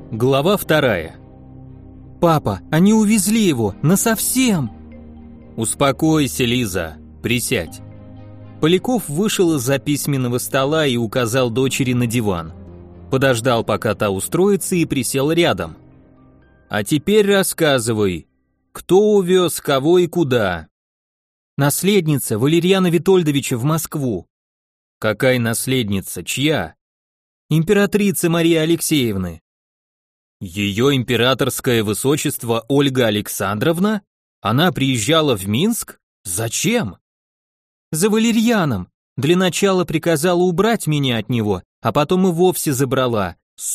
Глава 2. «Папа, они увезли его, насовсем!» «Успокойся, Лиза, присядь». Поляков вышел из-за письменного стола и указал дочери на диван. Подождал, пока та устроится, и присел рядом. «А теперь рассказывай, кто увез, кого и куда?» «Наследница Валерьяна Витольдовича в Москву». «Какая наследница? Чья?» «Императрицы Марии Алексеевны». «Ее императорское высочество Ольга Александровна? Она приезжала в Минск? Зачем?» «За Валерьяном. Для начала приказала убрать меня от него, а потом и вовсе забрала.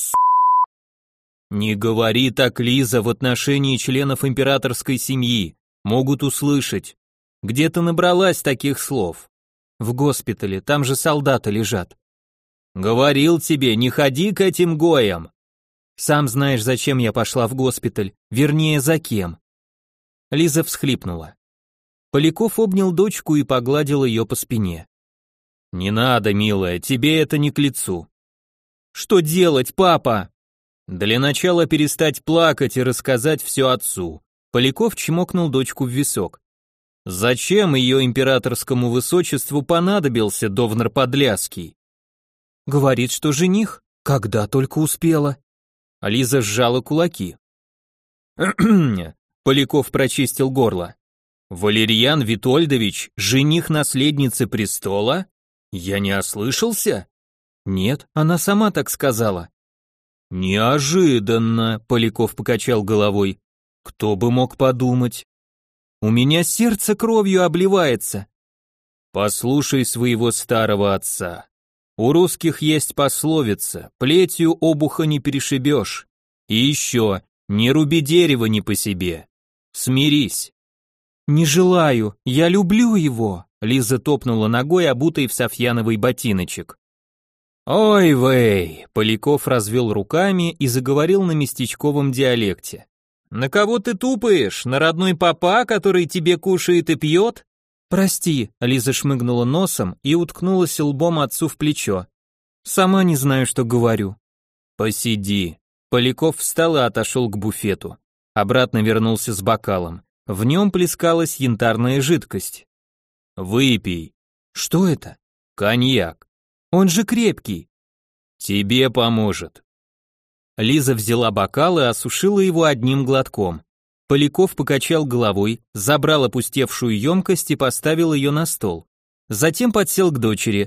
«Не говори так, Лиза, в отношении членов императорской семьи. Могут услышать. Где ты набралась таких слов?» «В госпитале, там же солдаты лежат». «Говорил тебе, не ходи к этим гоям». «Сам знаешь, зачем я пошла в госпиталь, вернее, за кем». Лиза всхлипнула. Поляков обнял дочку и погладил ее по спине. «Не надо, милая, тебе это не к лицу». «Что делать, папа?» «Для начала перестать плакать и рассказать все отцу». Поляков чмокнул дочку в висок. «Зачем ее императорскому высочеству понадобился Довнар Подляский?» «Говорит, что жених, когда только успела». Лиза сжала кулаки. Поляков прочистил горло. «Валерьян Витольдович, жених наследницы престола? Я не ослышался?» «Нет, она сама так сказала». «Неожиданно», — Поляков покачал головой. «Кто бы мог подумать?» «У меня сердце кровью обливается». «Послушай своего старого отца. У русских есть пословица: плетью обуха не перешибешь. И еще, не руби дерево не по себе. Смирись». «Не желаю, я люблю его», — Лиза топнула ногой, обутой в софьяновый ботиночек. «Ой, вей!» — Поляков развел руками и заговорил на местечковом диалекте. «На кого ты тупаешь? На родной папа, который тебе кушает и пьет?» «Прости», — Лиза шмыгнула носом и уткнулась лбом отцу в плечо. «Сама не знаю, что говорю». «Посиди». Поляков встал и отошел к буфету. Обратно вернулся с бокалом. В нем плескалась янтарная жидкость. «Выпей». «Что это?» «Коньяк». «Он же крепкий». «Тебе поможет». Лиза взяла бокал и осушила его одним глотком. Поляков покачал головой, забрал опустевшую емкость и поставил ее на стол. Затем подсел к дочери.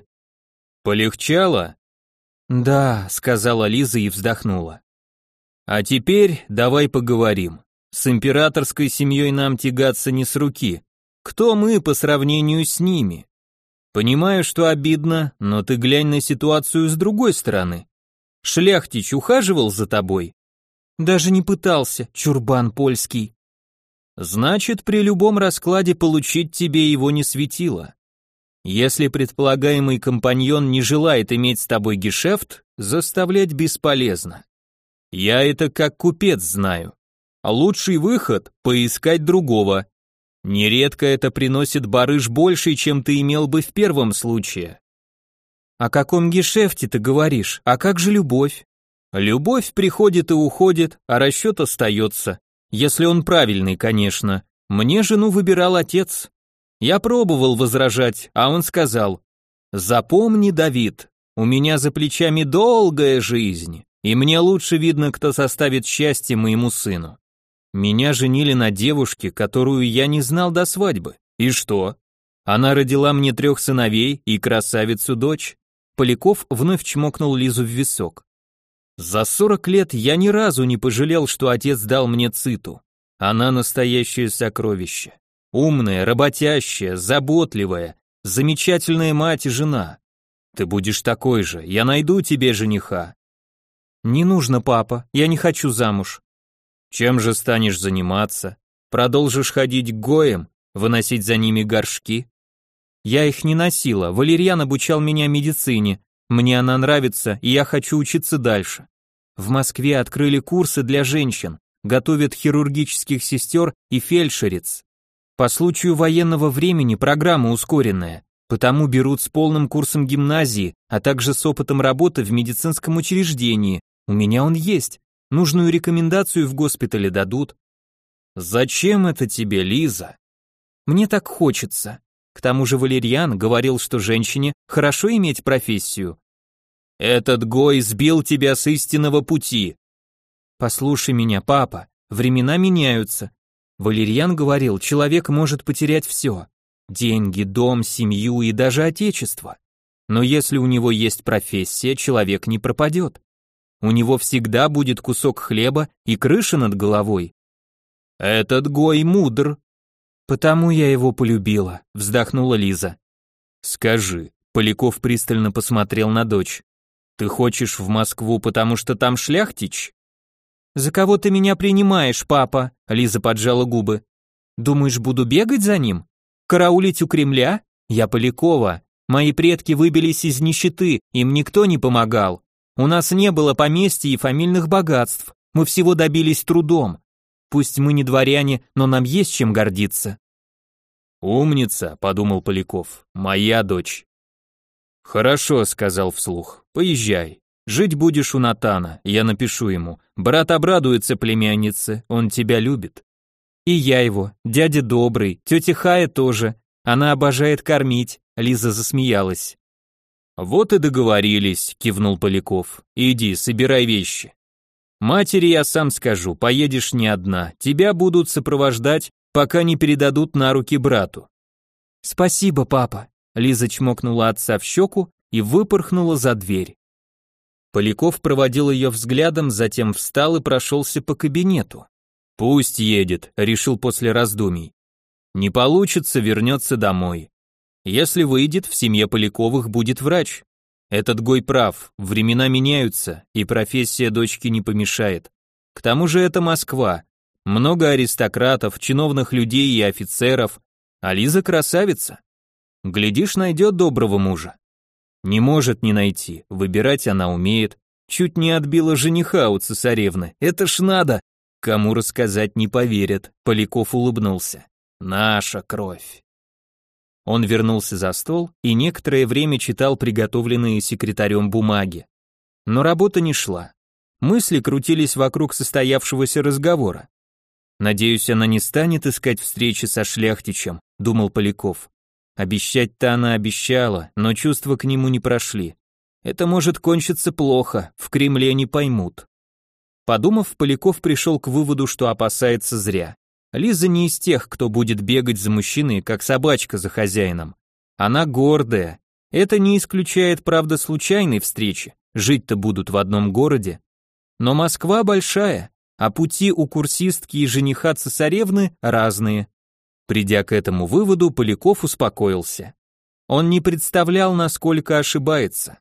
«Полегчало?» «Да», — сказала Лиза и вздохнула. «А теперь давай поговорим. С императорской семьей нам тягаться не с руки. Кто мы по сравнению с ними? Понимаю, что обидно, но ты глянь на ситуацию с другой стороны. Шляхтич ухаживал за тобой?» «Даже не пытался, чурбан польский». «Значит, при любом раскладе получить тебе его не светило. Если предполагаемый компаньон не желает иметь с тобой гешефт, заставлять бесполезно. Я это как купец знаю. А лучший выход – поискать другого. Нередко это приносит барыш больше, чем ты имел бы в первом случае». «О каком гешефте ты говоришь? А как же любовь?» «Любовь приходит и уходит, а расчет остается. Если он правильный, конечно. Мне жену выбирал отец. Я пробовал возражать, а он сказал: запомни, Давид, у меня за плечами долгая жизнь, и мне лучше видно, кто составит счастье моему сыну. Меня женили на девушке, которую я не знал до свадьбы. И что? Она родила мне 3 сыновей и красавицу-дочь». Поляков вновь чмокнул Лизу в висок. «За 40 лет я ни разу не пожалел, что отец дал мне Циту. Она настоящее сокровище. Умная, работящая, заботливая, замечательная мать и жена. Ты будешь такой же, я найду тебе жениха». «Не нужно, папа, я не хочу замуж». «Чем же станешь заниматься? Продолжишь ходить к гоям, выносить за ними горшки?» «Я их не носила, Валерьян обучал меня медицине, мне она нравится, и я хочу учиться дальше. В Москве открыли курсы для женщин, готовят хирургических сестер и фельдшериц. По случаю военного времени программа ускоренная, потому берут с полным курсом гимназии, а также с опытом работы в медицинском учреждении. У меня он есть, нужную рекомендацию в госпитале дадут. Зачем это тебе, Лиза? Мне так хочется. К тому же Валерьян говорил, что женщине хорошо иметь профессию. Этот Гой сбил тебя с истинного пути. Послушай меня, папа, времена меняются. Валерьян говорил, человек может потерять все. Деньги, дом, семью и даже отечество. Но если у него есть профессия, человек не пропадет. У него всегда будет кусок хлеба и крыша над головой. Этот Гой мудр. Потому я его полюбила, вздохнула Лиза. Скажи, Поляков пристально посмотрел на дочь. Ты хочешь в Москву, потому что там шляхтич? За кого ты меня принимаешь, папа? Лиза поджала губы. Думаешь, буду бегать за ним? Караулить у Кремля? Я Полякова. Мои предки выбились из нищеты, им никто не помогал. У нас не было поместья и фамильных богатств. Мы всего добились трудом. Пусть мы не дворяне, но нам есть чем гордиться. Умница, подумал Поляков. Моя дочь. Хорошо, сказал вслух. Поезжай. Жить будешь у Натана, я напишу ему. Брат обрадуется племяннице, он тебя любит. И я его, дядя добрый, тетя Хая тоже. Она обожает кормить, Лиза засмеялась. Вот и договорились, кивнул Поляков. Иди, собирай вещи. Матери я сам скажу, поедешь не одна, тебя будут сопровождать, пока не передадут на руки брату. Спасибо, папа. Лиза чмокнула отца в щеку и выпорхнула за дверь. Поляков проводил ее взглядом, затем встал и прошелся по кабинету. Пусть едет, решил после раздумий. Не получится, вернется домой. Если выйдет, в семье Поляковых будет врач. Этот Гой прав, времена меняются, и профессия дочки не помешает. К тому же это Москва. Много аристократов, чиновных людей и офицеров, а Лиза красавица. Глядишь, найдет доброго мужа. Не может не найти, выбирать она умеет. Чуть не отбила жениха у цесаревны, это ж надо. Кому рассказать не поверят, Поляков улыбнулся. Наша кровь. Он вернулся за стол и некоторое время читал приготовленные секретарем бумаги. Но работа не шла. Мысли крутились вокруг состоявшегося разговора. «Надеюсь, она не станет искать встречи со шляхтичем», — думал Поляков. Обещать-то она обещала, но чувства к нему не прошли. Это может кончиться плохо, в Кремле не поймут. Подумав, Поляков пришел к выводу, что опасается зря. Лиза не из тех, кто будет бегать за мужчиной, как собачка за хозяином. Она гордая. Это не исключает, правда, случайной встречи. Жить-то будут в одном городе. Но Москва большая, а пути у курсистки и жениха цесаревны разные. Придя к этому выводу, Поляков успокоился. Он не представлял, насколько ошибается.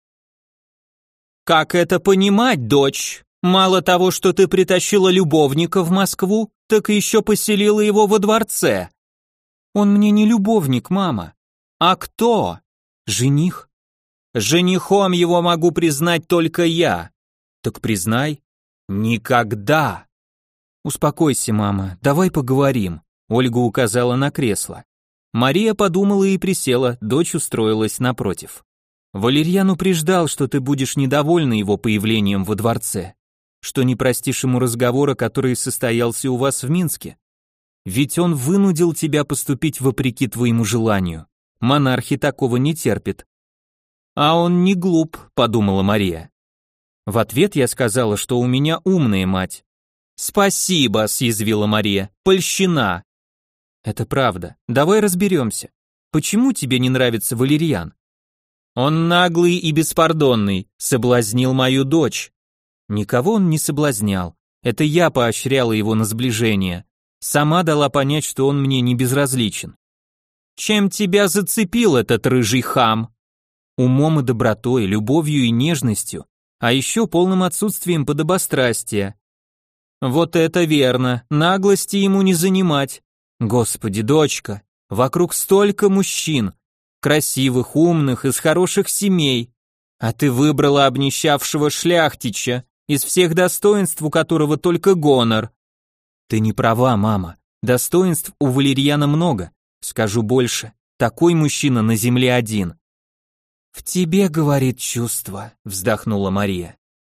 «Как это понимать, дочь? Мало того, что ты притащила любовника в Москву, так еще поселила его во дворце». «Он мне не любовник, мама». «А кто?» «Жених». «Женихом его могу признать только я». «Так признай». «Никогда». «Успокойся, мама, давай поговорим». Ольга указала на кресло. Мария подумала и присела, дочь устроилась напротив. Валерьян упреждал, что ты будешь недовольна его появлением во дворце, что не простишь ему разговора, который состоялся у вас в Минске. Ведь он вынудил тебя поступить вопреки твоему желанию. Монархи такого не терпят. А он не глуп, подумала Мария. В ответ я сказала, что у меня умная мать. Спасибо, съязвила Мария, польщена. Это правда. Давай разберемся. Почему тебе не нравится Валерьян? Он наглый и беспардонный, соблазнил мою дочь. Никого он не соблазнял. Это я поощряла его на сближение. Сама дала понять, что он мне не безразличен. Чем тебя зацепил этот рыжий хам? Умом и добротой, любовью и нежностью, а еще полным отсутствием подобострастия. Вот это верно, наглости ему не занимать. Господи, дочка, вокруг столько мужчин, красивых, умных, из хороших семей, а ты выбрала обнищавшего шляхтича, из всех достоинств у которого только гонор. Ты не права, мама, достоинств у Валерьяна много, скажу больше, такой мужчина на земле один. В тебе, говорит, чувство, вздохнула Мария.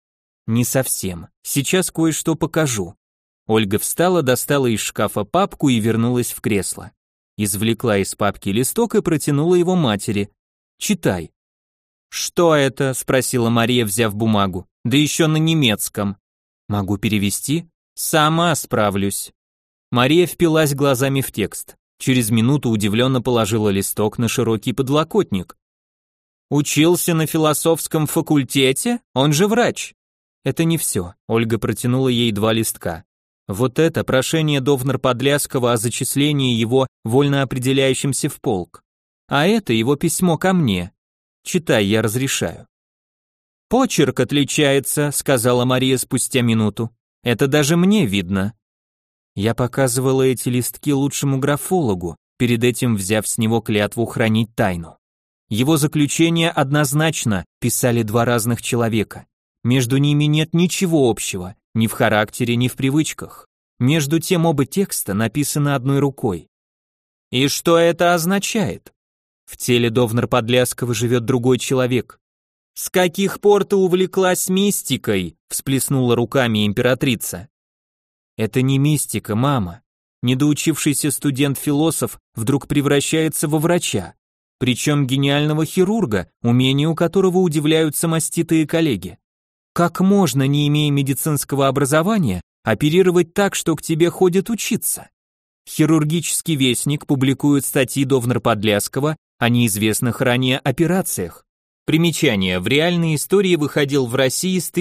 Не совсем. Сейчас кое-что покажу. Ольга встала, достала из шкафа папку и вернулась в кресло. Извлекла из папки листок и протянула его матери. Читай. Что это? Спросила Мария, взяв бумагу. Да еще на немецком. Могу перевести? Сама справлюсь. Мария впилась глазами в текст. Через минуту удивленно положила листок на широкий подлокотник. Учился на философском факультете? Он же врач. Это не все. Ольга протянула ей 2 листка. Вот это прошение Довнар-Подляского о зачислении его вольно определяющимся в полк. А это его письмо ко мне. Читай, я разрешаю. Почерк отличается, сказала Мария спустя минуту. Это даже мне видно. Я показывала эти листки лучшему графологу, перед этим взяв с него клятву хранить тайну. Его заключение однозначно писали 2 разных человека. Между ними нет ничего общего, ни в характере, ни в привычках. Между тем оба текста написаны одной рукой. И что это означает? В теле Довнар-Подляского живет другой человек. С каких пор ты увлеклась мистикой? Всплеснула руками императрица. Это не мистика, мама. Недоучившийся студент-философ вдруг превращается во врача, причем гениального хирурга, умению которого удивляются маститые коллеги. Как можно, не имея медицинского образования, оперировать так, что к тебе ходят учиться? Хирургический вестник публикует статьи Довнар-Подляского о неизвестных ранее операциях. Примечание. В реальной истории выходил в России с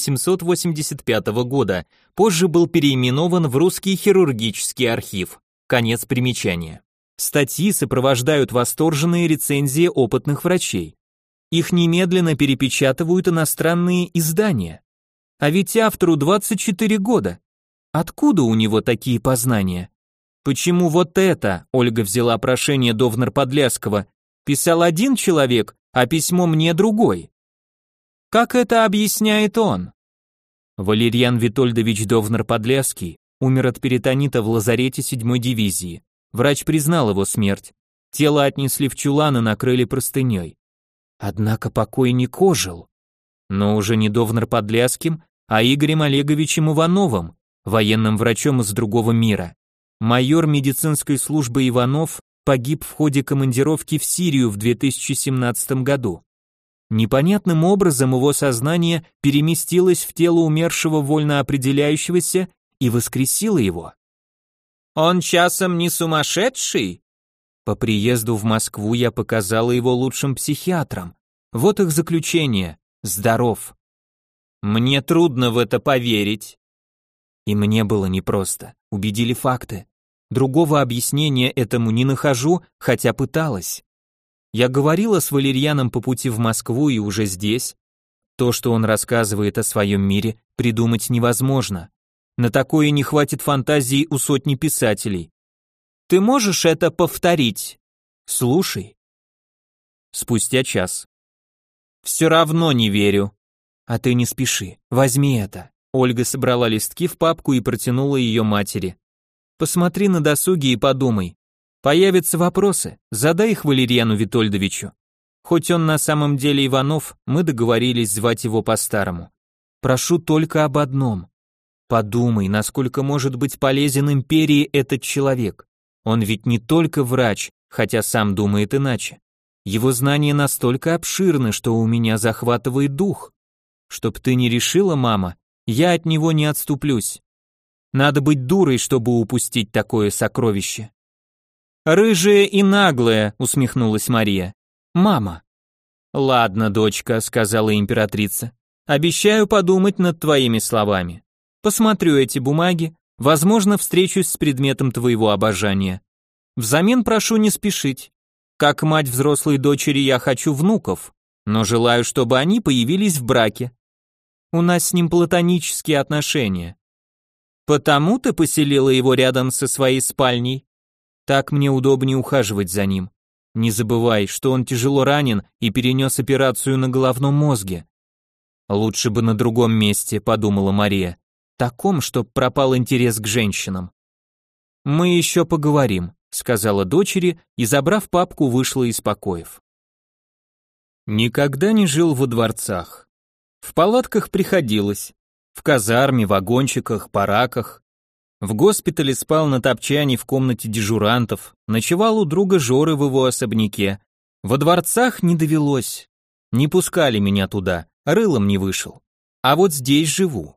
1885 года, позже был переименован в Русский хирургический архив. Конец примечания. Статьи сопровождают восторженные рецензии опытных врачей. Их немедленно перепечатывают иностранные издания. А ведь автору 24 года. Откуда у него такие познания? Почему вот это, Ольга взяла прошение Довнар-Подляского, писал один человек, а письмо мне другой? Как это объясняет он? Валерьян Витольдович Довнар-Подляский умер от перитонита в лазарете 7-й дивизии. Врач признал его смерть. Тело отнесли в чулан и накрыли простыней. Однако покойник ожил. Но уже не Довнар-Подляским, а Игорем Олеговичем Ивановым, военным врачом из другого мира. Майор медицинской службы Иванов погиб в ходе командировки в Сирию в 2017 году. Непонятным образом его сознание переместилось в тело умершего вольно определяющегося и воскресило его. «Он часом не сумасшедший?» По приезду в Москву я показала его лучшим психиатрам. Вот их заключение. Здоров. Мне трудно в это поверить. И мне было непросто. Убедили факты. Другого объяснения этому не нахожу, хотя пыталась. Я говорила с Валерьяном по пути в Москву и уже здесь. То, что он рассказывает о своем мире, придумать невозможно. На такое не хватит фантазии у сотни писателей. Ты можешь это повторить? Слушай. Спустя час. Все равно не верю. А ты не спеши, возьми это. Ольга собрала листки в папку и протянула ее матери. Посмотри на досуге и подумай. Появятся вопросы, задай их Валерьяну Витольдовичу. Хоть он на самом деле Иванов, мы договорились звать его по-старому. Прошу только об одном. Подумай, насколько может быть полезен империи этот человек. Он ведь не только врач, хотя сам думает иначе. Его знания настолько обширны, что у меня захватывает дух. Чтоб ты не решила, мама, я от него не отступлюсь. Надо быть дурой, чтобы упустить такое сокровище. Рыжая и наглая, усмехнулась Мария. Мама. Ладно, дочка, сказала императрица. Обещаю подумать над твоими словами. Посмотрю эти бумаги, возможно, встречусь с предметом твоего обожания. Взамен прошу не спешить. Как мать взрослой дочери я хочу внуков, но желаю, чтобы они появились в браке. У нас с ним платонические отношения. Потому ты поселила его рядом со своей спальней? Так мне удобнее ухаживать за ним. Не забывай, что он тяжело ранен и перенес операцию на головном мозге. Лучше бы на другом месте, подумала Мария. Таком, чтоб пропал интерес к женщинам. Мы еще поговорим, сказала дочери и, забрав папку, вышла из покоев. Никогда не жил во дворцах. В палатках приходилось, В казарме, вагончиках, бараках. В госпитале спал на топчане в комнате дежурантов, ночевал у друга Жоры в его особняке. Во дворцах не довелось. Не пускали меня туда, рылом не вышел. А вот здесь живу.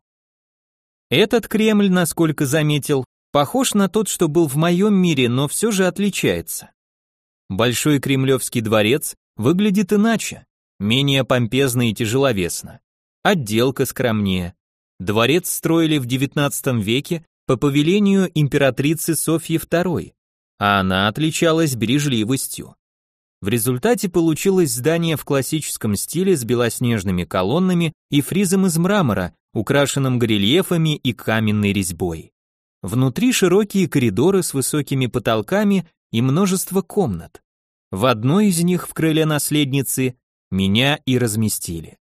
Этот Кремль, насколько заметил, похож на тот, что был в моем мире, но все же отличается. Большой Кремлевский дворец выглядит иначе, менее помпезно и тяжеловесно. Отделка скромнее. Дворец строили в XIX веке по повелению императрицы Софьи II, а она отличалась бережливостью. В результате получилось здание в классическом стиле с белоснежными колоннами и фризом из мрамора, украшенным горельефами и каменной резьбой. Внутри широкие коридоры с высокими потолками и множество комнат. В одной из них в крыле наследницы меня и разместили.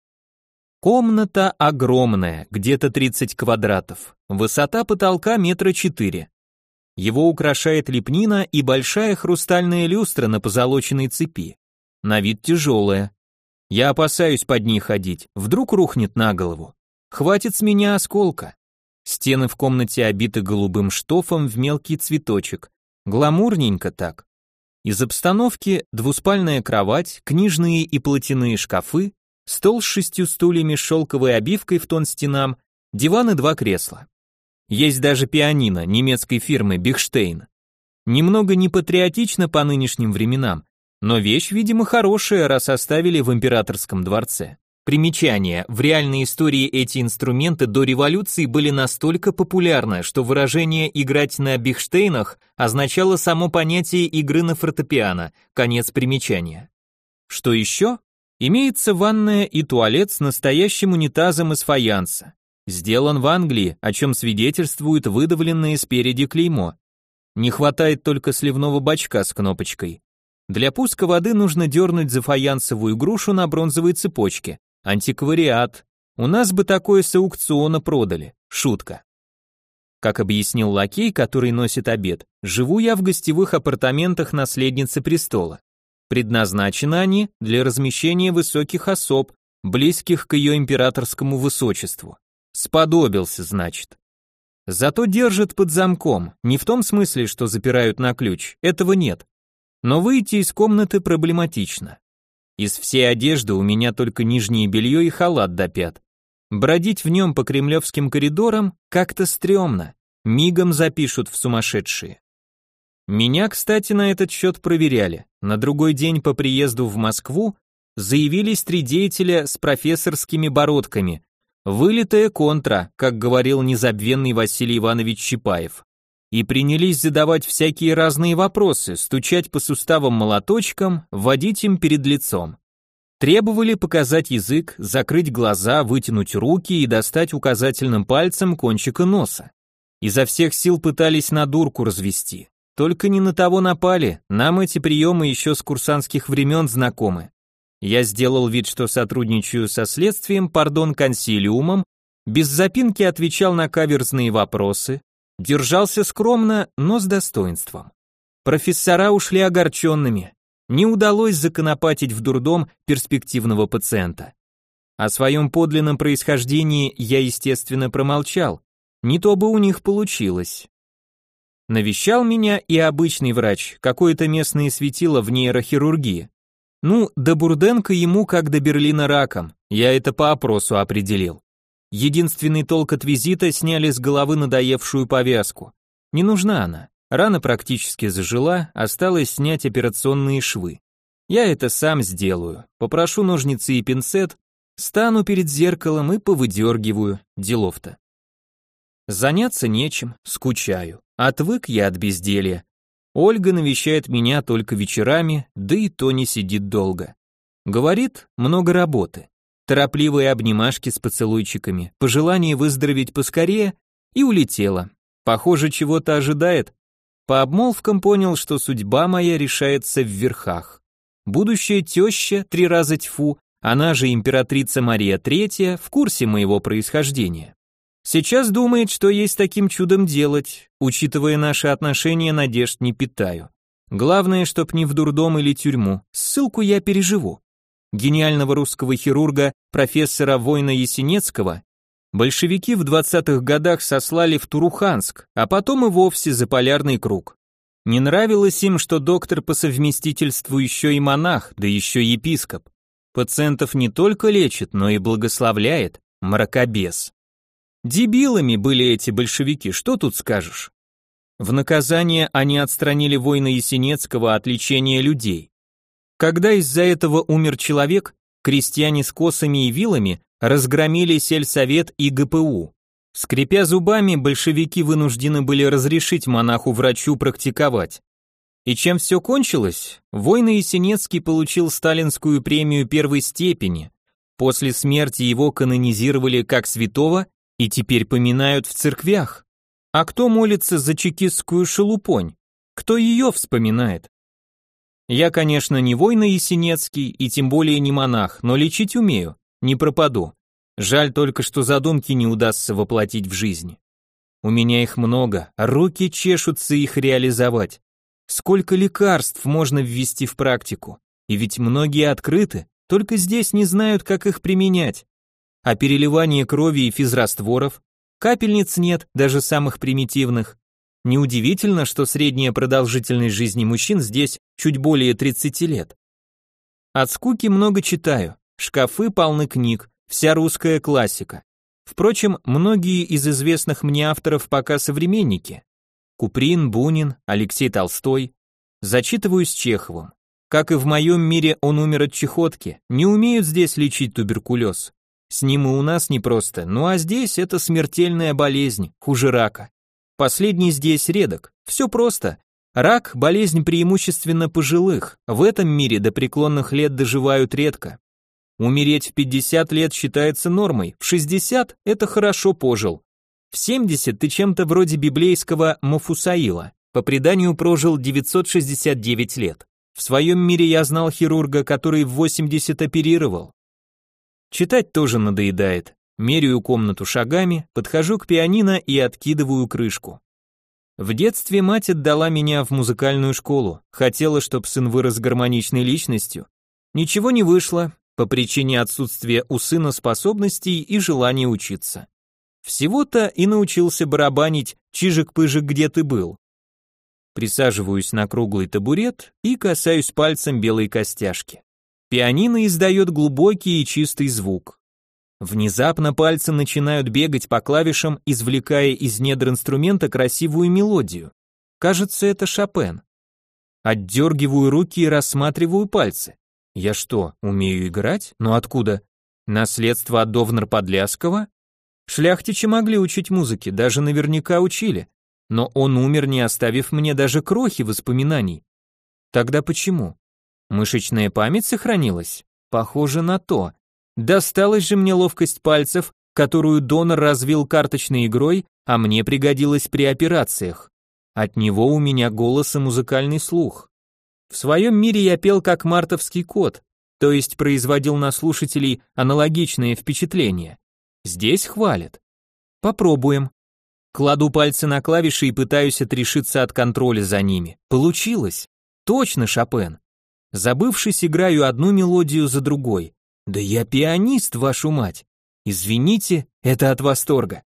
Комната огромная, где-то 30 квадратов, высота потолка 4 метра. Его украшает лепнина и большая хрустальная люстра на позолоченной цепи. На вид тяжелая. Я опасаюсь под ней ходить, вдруг рухнет на голову. Хватит с меня осколка. Стены в комнате обиты голубым штофом в мелкий цветочек. Гламурненько так. Из обстановки двуспальная кровать, книжные и платяные шкафы, стол с 6 стульями с шелковой обивкой в тон стенам, диван и 2 кресла. Есть даже пианино немецкой фирмы Бихштейн. Немного непатриотично по нынешним временам, но вещь, видимо, хорошая, раз оставили в императорском дворце. Примечание: в реальной истории эти инструменты до революции были настолько популярны, что выражение «играть на Бихштейнах» означало само понятие игры на фортепиано. Конец примечания. Что еще? Имеется ванная и туалет с настоящим унитазом из фаянса. Сделан в Англии, о чем свидетельствует выдавленное спереди клеймо. Не хватает только сливного бачка с кнопочкой. Для пуска воды нужно дернуть за фаянсовую грушу на бронзовой цепочке. Антиквариат. У нас бы такое с аукциона продали. Шутка. Как объяснил лакей, который носит обед, живу я в гостевых апартаментах наследницы престола. Предназначены они для размещения высоких особ, близких к ее императорскому высочеству. Сподобился, значит. Зато держат под замком, не в том смысле, что запирают на ключ, этого нет. Но выйти из комнаты проблематично. Из всей одежды у меня только нижнее белье и халат до пят. Бродить в нем по кремлевским коридорам как-то стрёмно, мигом запишут в сумасшедшие. Меня, кстати, на этот счет проверяли. На другой день по приезду в Москву заявились 3 деятеля с профессорскими бородками. Вылитая контра, как говорил незабвенный Василий Иванович Чапаев. И принялись задавать всякие разные вопросы, стучать по суставам молоточком, вводить им перед лицом. Требовали показать язык, закрыть глаза, вытянуть руки и достать указательным пальцем кончика носа. Изо всех сил пытались на дурку развести. Только не на того напали, нам эти приемы еще с курсантских времен знакомы. Я сделал вид, что сотрудничаю со следствием, консилиумом, без запинки отвечал на каверзные вопросы, держался скромно, но с достоинством. Профессора ушли огорченными. Не удалось законопатить в дурдом перспективного пациента. О своем подлинном происхождении я, естественно, промолчал. Не то бы у них получилось. Навещал меня и обычный врач, какое-то местное светило в нейрохирургии. Ну, до Бурденко ему как до Берлина раком, я это по опросу определил. Единственный толк от визита — сняли с головы надоевшую повязку. Не нужна она, рана практически зажила, осталось снять операционные швы. Я это сам сделаю, попрошу ножницы и пинцет, стану перед зеркалом и повыдергиваю, делов-то. Заняться нечем, скучаю, отвык я от безделья. Ольга навещает меня только вечерами, да и то не сидит долго. Говорит, много работы. Торопливые обнимашки с поцелуйчиками, пожелание выздороветь поскорее, и улетела. Похоже, чего-то ожидает. По обмолвкам понял, что судьба моя решается в верхах. Будущая теща, 3 раза тьфу, она же императрица Мария III, в курсе моего происхождения. Сейчас думает, что ей с таким чудом делать, учитывая наши отношения, надежд не питаю. Главное, чтоб не в дурдом или тюрьму, ссылку я переживу. Гениального русского хирурга, профессора Война Ясенецкого, Большевики в 20-х годах сослали в Туруханск, а потом и вовсе за полярный круг. Не нравилось им, что доктор по совместительству еще и монах, да еще епископ. Пациентов не только лечит, но и благословляет, мракобес. Дебилами были эти большевики, что тут скажешь? В наказание они отстранили воина Ясенецкого от лечения людей. Когда из-за этого умер человек, крестьяне с косами и вилами разгромили сельсовет и ГПУ. Скрипя зубами, большевики вынуждены были разрешить монаху-врачу практиковать. И чем все кончилось? Воин Ясенецкий получил сталинскую премию первой степени. После смерти его канонизировали как святого и теперь поминают в церквях. А кто молится за чекистскую шелупонь? Кто ее вспоминает? Я, конечно, не воин Ясенецкий и тем более не монах, но лечить умею, не пропаду. Жаль только, что задумки не удастся воплотить в жизнь. У меня их много, руки чешутся их реализовать. Сколько лекарств можно ввести в практику? И ведь многие открыты, только здесь не знают, как их применять. А переливание крови и физрастворов? Капельниц нет, даже самых примитивных. Неудивительно, что средняя продолжительность жизни мужчин здесь чуть более 30 лет. От скуки много читаю, шкафы полны книг, вся русская классика. Впрочем, многие из известных мне авторов пока современники. Куприн, Бунин, Алексей Толстой. Зачитываюсь Чеховым. Как и в моем мире он умер от чехотки, не умеют здесь лечить туберкулез. С ним и у нас непросто, ну а здесь это смертельная болезнь, хуже рака. Последний здесь редок, все просто. Рак – болезнь преимущественно пожилых, в этом мире до преклонных лет доживают редко. Умереть в 50 лет считается нормой, в 60 – это хорошо пожил. В 70 ты чем-то вроде библейского Мафусаила, по преданию прожил 969 лет. В своем мире я знал хирурга, который в 80 оперировал. Читать тоже надоедает. Меряю комнату шагами, подхожу к пианино и откидываю крышку. В детстве мать отдала меня в музыкальную школу, хотела, чтобы сын вырос гармоничной личностью. Ничего не вышло, по причине отсутствия у сына способностей и желания учиться. Всего-то и научился барабанить «Чижик-пыжик, где ты был?». Присаживаюсь на круглый табурет и касаюсь пальцем белой костяшки. Пианино издает глубокий и чистый звук. Внезапно пальцы начинают бегать по клавишам, извлекая из недр инструмента красивую мелодию. Кажется, это Шопен. Отдергиваю руки и рассматриваю пальцы. Я что, умею играть? Но откуда? Наследство от Довнар-Подляского? Шляхтичи могли учить музыке, даже наверняка учили. Но он умер, не оставив мне даже крохи воспоминаний. Тогда почему? Мышечная память сохранилась? Похоже на то. Досталась же мне ловкость пальцев, которую донор развил карточной игрой, а мне пригодилась при операциях. От него у меня голос и музыкальный слух. В своем мире я пел как мартовский кот, то есть производил на слушателей аналогичные впечатления. Здесь хвалят. Попробуем. Кладу пальцы на клавиши и пытаюсь отрешиться от контроля за ними. Получилось. Точно Шопен. Забывшись, играю одну мелодию за другой. Да я пианист, вашу мать. Извините, это от восторга.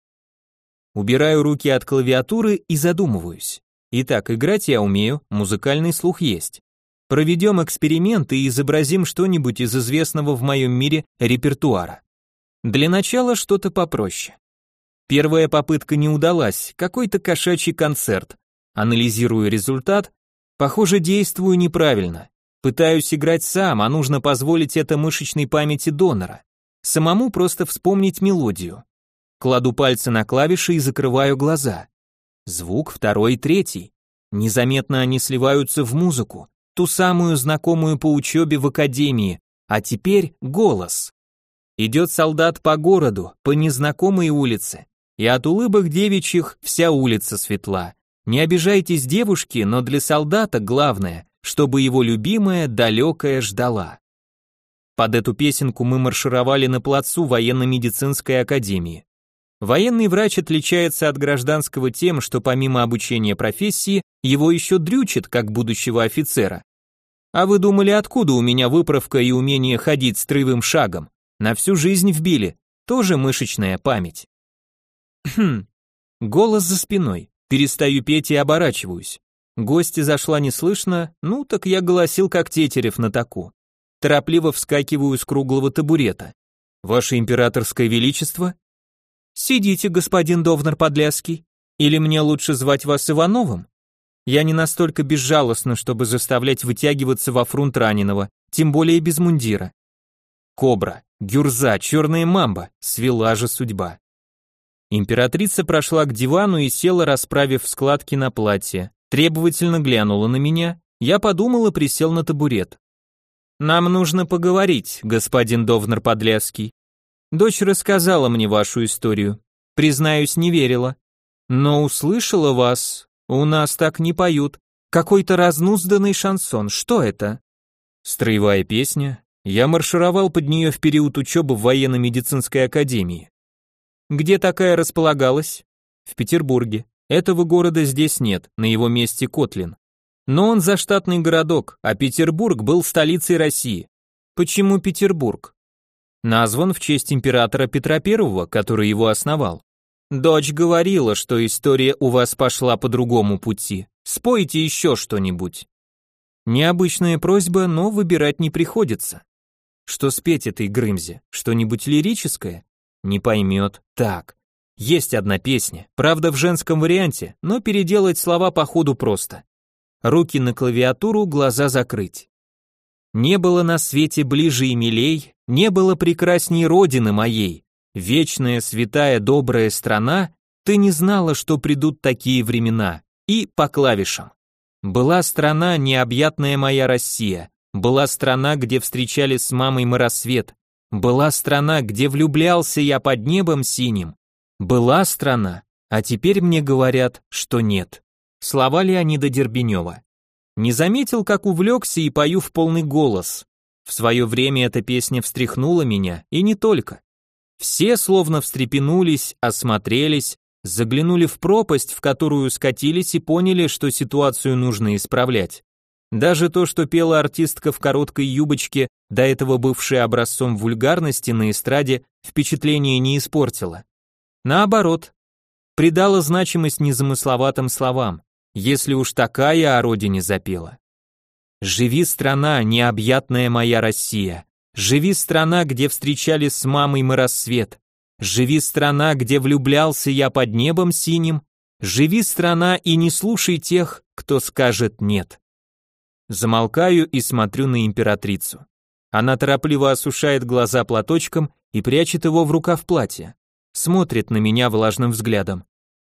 Убираю руки от клавиатуры и задумываюсь. Итак, играть я умею, музыкальный слух есть. Проведем эксперимент и изобразим что-нибудь из известного в моем мире репертуара. Для начала что-то попроще. Первая попытка не удалась, какой-то кошачий концерт. Анализирую результат, похоже, действую неправильно. Пытаюсь играть сам, а нужно позволить это мышечной памяти донора. Самому просто вспомнить мелодию. Кладу пальцы на клавиши и закрываю глаза. Звук второй, третий. Незаметно они сливаются в музыку, ту самую знакомую по учебе в академии, а теперь голос. Идет солдат по городу, по незнакомой улице, и от улыбок девичьих вся улица светла. Не обижайтесь, девушки, но для солдата главное, чтобы его любимая далекая ждала. Под эту песенку мы маршировали на плацу военно-медицинской академии. Военный врач отличается от гражданского тем, что помимо обучения профессии, его еще дрючат, как будущего офицера. А вы думали, откуда у меня выправка и умение ходить строевым шагом? На всю жизнь вбили, тоже мышечная память. Хм. Голос за спиной. Перестаю петь и оборачиваюсь. Гостья зашла неслышно, ну так я голосил как Тетерев на таку. Торопливо вскакиваю с круглого табурета. Ваше императорское величество? Сидите, господин Довнар Подляский. Или мне лучше звать вас Ивановым? Я не настолько безжалостна, чтобы заставлять вытягиваться во фрунт раненого, тем более без мундира. Кобра, гюрза, черная мамба, свела же судьба. Императрица прошла к дивану и села, расправив складки на платье. Требовательно глянула на меня, я подумал и присел на табурет. Нам нужно поговорить, господин Довнар Подляский. Дочь рассказала мне вашу историю. Признаюсь, не верила. Но услышала вас. У нас так не поют. Какой-то разнузданный шансон. Что это? Строевая песня. Я маршировал под нее в период учебы в военно-медицинской академии. Где такая располагалась? В Петербурге. Этого города здесь нет, на его месте Котлин. Но он заштатный городок, а Петербург был столицей России. Почему Петербург? Назван в честь императора Петра I, который его основал. Дочь говорила, что история у вас пошла по другому пути. Спойте еще что-нибудь. Необычная просьба, но выбирать не приходится. Что спеть этой Грымзе? Что-нибудь лирическое? Не поймет. Так, есть одна песня, правда в женском варианте, но переделать слова по ходу просто. Руки на клавиатуру, глаза закрыть. Не было на свете ближе и милей, не было прекрасней родины моей. Вечная, святая, добрая страна, ты не знала, что придут такие времена. И по клавишам. Была страна, необъятная моя Россия. Была страна, где встречали с мамой мы рассвет. Была страна, где влюблялся я под небом синим. Была страна, а теперь мне говорят, что нет. Слова Леонида Дербенева. Не заметил, как увлекся и пою в полный голос. В свое время эта песня встряхнула меня, и не только. Все словно встрепенулись, осмотрелись, заглянули в пропасть, в которую скатились и поняли, что ситуацию нужно исправлять. Даже то, что пела артистка в короткой юбочке, до этого бывшая образцом вульгарности на эстраде, впечатление не испортило. Наоборот, придала значимость незамысловатым словам, если уж такая о родине запела. «Живи, страна, необъятная моя Россия, живи, страна, где встречали с мамой мы рассвет, живи, страна, где влюблялся я под небом синим, живи, страна, и не слушай тех, кто скажет нет». Замолкаю и смотрю на императрицу. Она торопливо осушает глаза платочком и прячет его в рукав платья. Смотрит на меня влажным взглядом.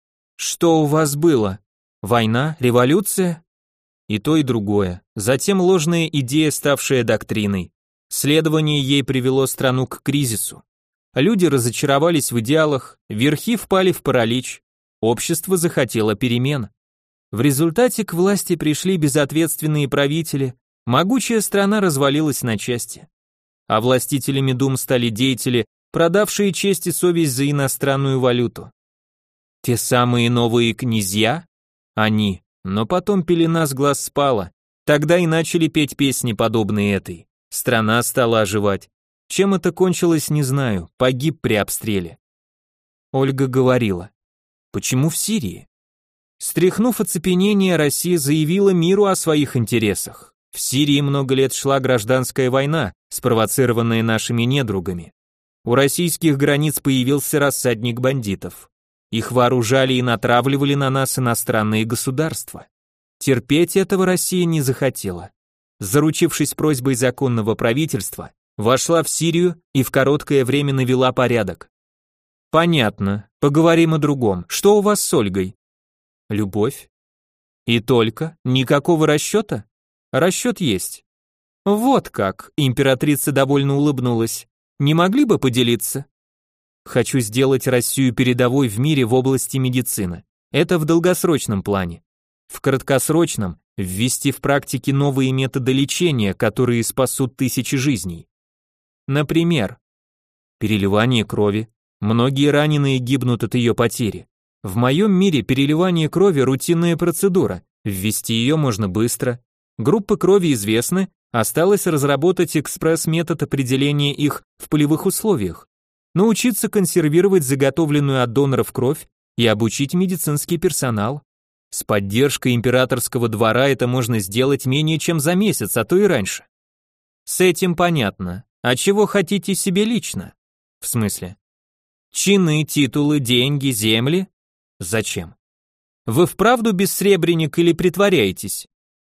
«Что у вас было? Война? Революция?» И то, и другое. Затем ложная идея, ставшая доктриной. Следование ей привело страну к кризису. Люди разочаровались в идеалах, верхи впали в паралич, общество захотело перемен. В результате к власти пришли безответственные правители, могучая страна развалилась на части. А властителями дум стали деятели, продавшие честь и совесть за иностранную валюту. Те самые новые князья? Они. Но потом пелена с глаз спала. Тогда и начали петь песни, подобные этой. Страна стала оживать. Чем это кончилось, не знаю. Погиб при обстреле. Ольга говорила. Почему в Сирии? Стряхнув оцепенение, Россия заявила миру о своих интересах. В Сирии много лет шла гражданская война, спровоцированная нашими недругами. У российских границ появился рассадник бандитов. Их вооружали и натравливали на нас иностранные государства. Терпеть этого Россия не захотела. Заручившись просьбой законного правительства, вошла в Сирию и в короткое время навела порядок. Понятно, поговорим о другом. Что у вас с Ольгой? Любовь. И только? Никакого расчета? Расчет есть. Вот как, императрица довольно улыбнулась. Не могли бы поделиться? Хочу сделать Россию передовой в мире в области медицины. Это в долгосрочном плане. В краткосрочном ввести в практике новые методы лечения, которые спасут тысячи жизней. Например, переливание крови. Многие раненые гибнут от ее потери. В моем мире переливание крови рутинная процедура. Ввести ее можно быстро. Группы крови известны, осталось разработать экспресс-метод определения их в полевых условиях. научиться консервировать заготовленную от доноров кровь и обучить медицинский персонал. С поддержкой императорского двора это можно сделать менее чем за месяц, а то и раньше. С этим понятно. А чего хотите себе лично? В смысле? Чины, титулы, деньги, земли? Зачем? Вы вправду бессребренник или притворяетесь?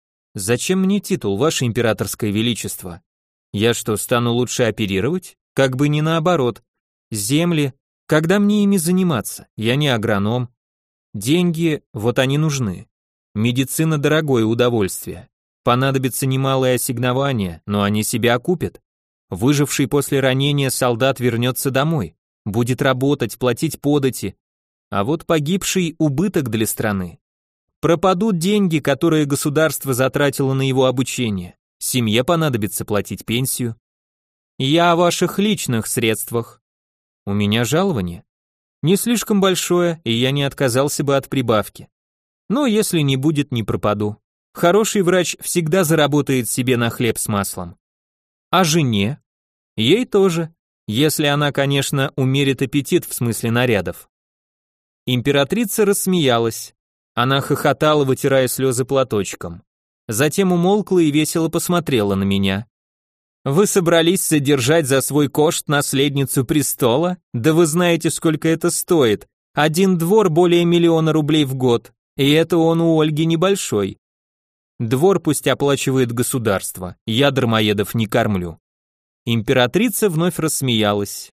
Зачем мне титул, ваше императорское величество? Я что, стану лучше оперировать? Как бы не наоборот. Земли, когда мне ими заниматься? Я не агроном. Деньги, вот они нужны. Медицина дорогое удовольствие. Понадобится немалое ассигнование, но они себя окупят. Выживший после ранения солдат вернется домой, будет работать, платить подати. А вот погибший убыток для страны. Пропадут деньги, которые государство затратило на его обучение. Семье понадобится платить пенсию. Я о ваших личных средствах. У меня жалование. Не слишком большое, и я не отказался бы от прибавки. Но если не будет, не пропаду. Хороший врач всегда заработает себе на хлеб с маслом. А жене? Ей тоже, если она, конечно, умерит аппетит в смысле нарядов. Императрица рассмеялась. Она хохотала, вытирая слезы платочком. Затем умолкла и весело посмотрела на меня. Вы собрались содержать за свой кошт наследницу престола? Да вы знаете, сколько это стоит. Один двор более 1 000 000 рублей в год, и это он у Ольги небольшой. Двор пусть оплачивает государство, я дармоедов не кормлю. Императрица вновь рассмеялась.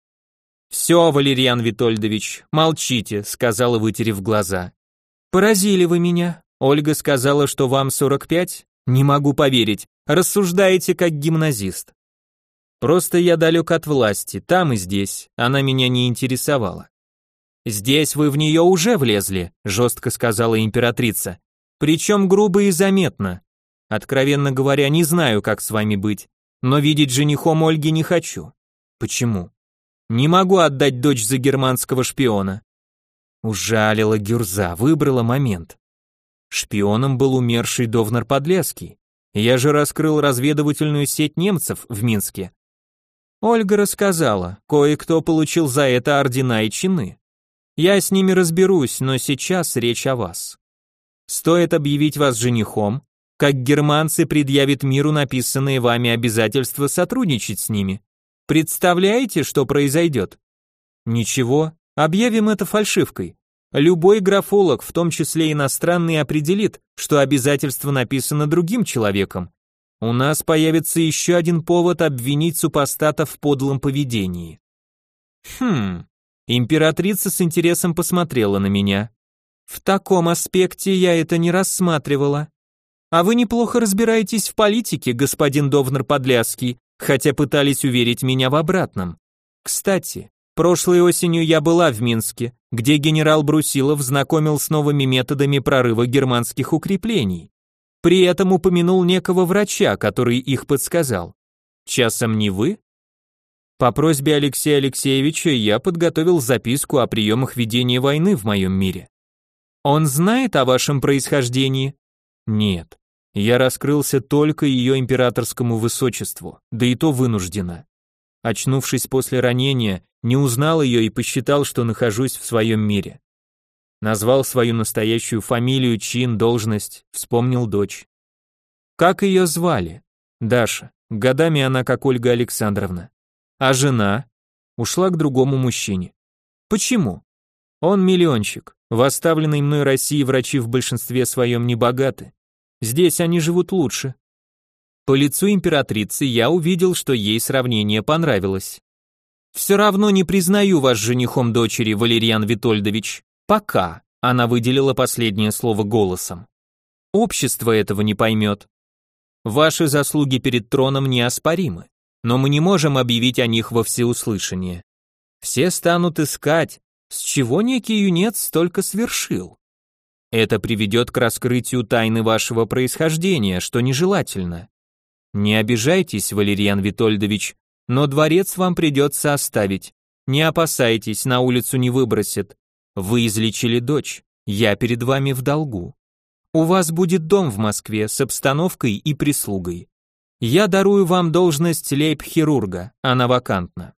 «Все, Валерьян Витольдович, молчите», — сказала, вытерев глаза. «Поразили вы меня. Ольга сказала, что вам 45? Не могу поверить. Рассуждаете как гимназист». «Просто я далек от власти, там и здесь. Она меня не интересовала». «Здесь вы в нее уже влезли», — жестко сказала императрица. «Причем грубо и заметно. Откровенно говоря, не знаю, как с вами быть, но видеть женихом Ольги не хочу». «Почему?» «Не могу отдать дочь за германского шпиона». Ужалила Гюрза, выбрала момент. Шпионом был умерший Довнар Подлесский. Я же раскрыл разведывательную сеть немцев в Минске. Ольга рассказала, кое-кто получил за это ордена и чины. Я с ними разберусь, но сейчас речь о вас. Стоит объявить вас женихом, как германцы предъявят миру написанные вами обязательства сотрудничать с ними. Представляете, что произойдет? Ничего, объявим это фальшивкой. Любой графолог, в том числе иностранный, определит, что обязательство написано другим человеком. У нас появится еще один повод обвинить супостата в подлом поведении. Императрица с интересом посмотрела на меня. В таком аспекте я это не рассматривала. А вы неплохо разбираетесь в политике, господин Довнар Подлесский, хотя пытались уверить меня в обратном. Кстати, прошлой осенью я была в Минске, где генерал Брусилов знакомил с новыми методами прорыва германских укреплений. При этом упомянул некого врача, который их подсказал. Часом не вы? По просьбе Алексея Алексеевича я подготовил записку о приемах ведения войны в моем мире. Он знает о вашем происхождении? Нет. Я раскрылся только ее императорскому высочеству, да и то вынужденно. Очнувшись после ранения, не узнал ее и посчитал, что нахожусь в своем мире. Назвал свою настоящую фамилию, чин, должность, вспомнил дочь. Как ее звали? Даша. Годами она как Ольга Александровна. А жена? Ушла к другому мужчине. Почему? Он миллионщик. В оставленной мной России врачи в большинстве своем не богаты. Здесь они живут лучше. По лицу императрицы я увидел, что ей сравнение понравилось. Все равно не признаю вас женихом дочери, Валерьян Витольдович. Пока. Она выделила последнее слово голосом. Общество этого не поймет. Ваши заслуги перед троном неоспоримы, но мы не можем объявить о них во всеуслышание. Все станут искать, с чего некий юнец столько свершил. Это приведет к раскрытию тайны вашего происхождения, что нежелательно. Не обижайтесь, Валерьян Витольдович, но дворец вам придется оставить. Не опасайтесь, на улицу не выбросят. Вы излечили дочь, я перед вами в долгу. У вас будет дом в Москве с обстановкой и прислугой. Я дарую вам должность лейб-хирурга, она вакантна.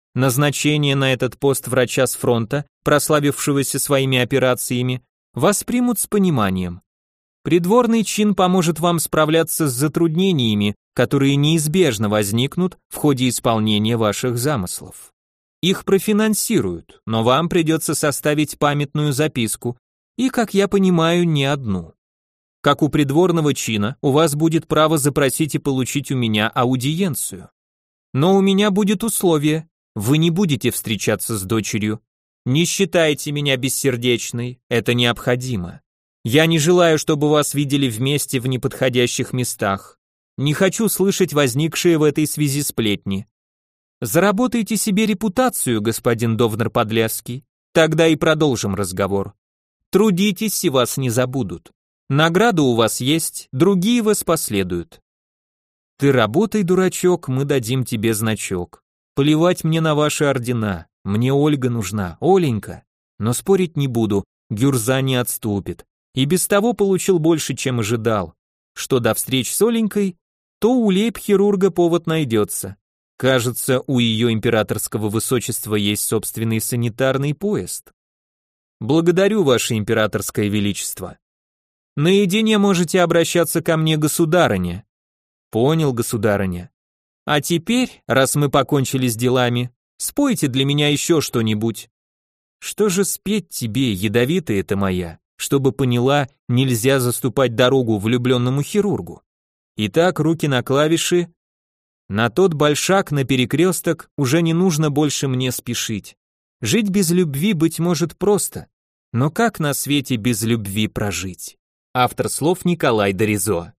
назначение на этот пост врача с фронта, прославившегося своими операциями, воспримут с пониманием. Придворный чин поможет вам справляться с затруднениями, которые неизбежно возникнут в ходе исполнения ваших замыслов. Их профинансируют, но вам придется составить памятную записку, и, как я понимаю, не одну. Как у придворного чина, у вас будет право запросить и получить у меня аудиенцию. Но у меня будет условие: вы не будете встречаться с дочерью. Не считайте меня бессердечной, это необходимо. Я не желаю, чтобы вас видели вместе в неподходящих местах. Не хочу слышать возникшие в этой связи сплетни. Заработайте себе репутацию, господин Довнер-Подлесский, тогда и продолжим разговор. Трудитесь, и вас не забудут. Награда у вас есть, другие вас последуют. Ты работай, дурачок, мы дадим тебе значок. Плевать мне на ваши ордена, мне Ольга нужна, Оленька. Но спорить не буду, Гюрза не отступит. И без того получил больше, чем ожидал. Что до встреч с Оленькой, то у лейб-хирурга повод найдется. Кажется, у ее императорского высочества есть собственный санитарный поезд. Благодарю, ваше императорское величество. Наедине можете обращаться ко мне, государыня. Понял, государыня. А теперь, раз мы покончили с делами, спойте для меня еще что-нибудь. Что же спеть тебе, ядовитая ты моя, чтобы поняла, нельзя заступать дорогу влюбленному хирургу? Итак, руки на клавиши. На тот большак, на перекресток, уже не нужно больше мне спешить. Жить без любви, быть может, просто, но как на свете без любви прожить? Автор слов Николай Доризо.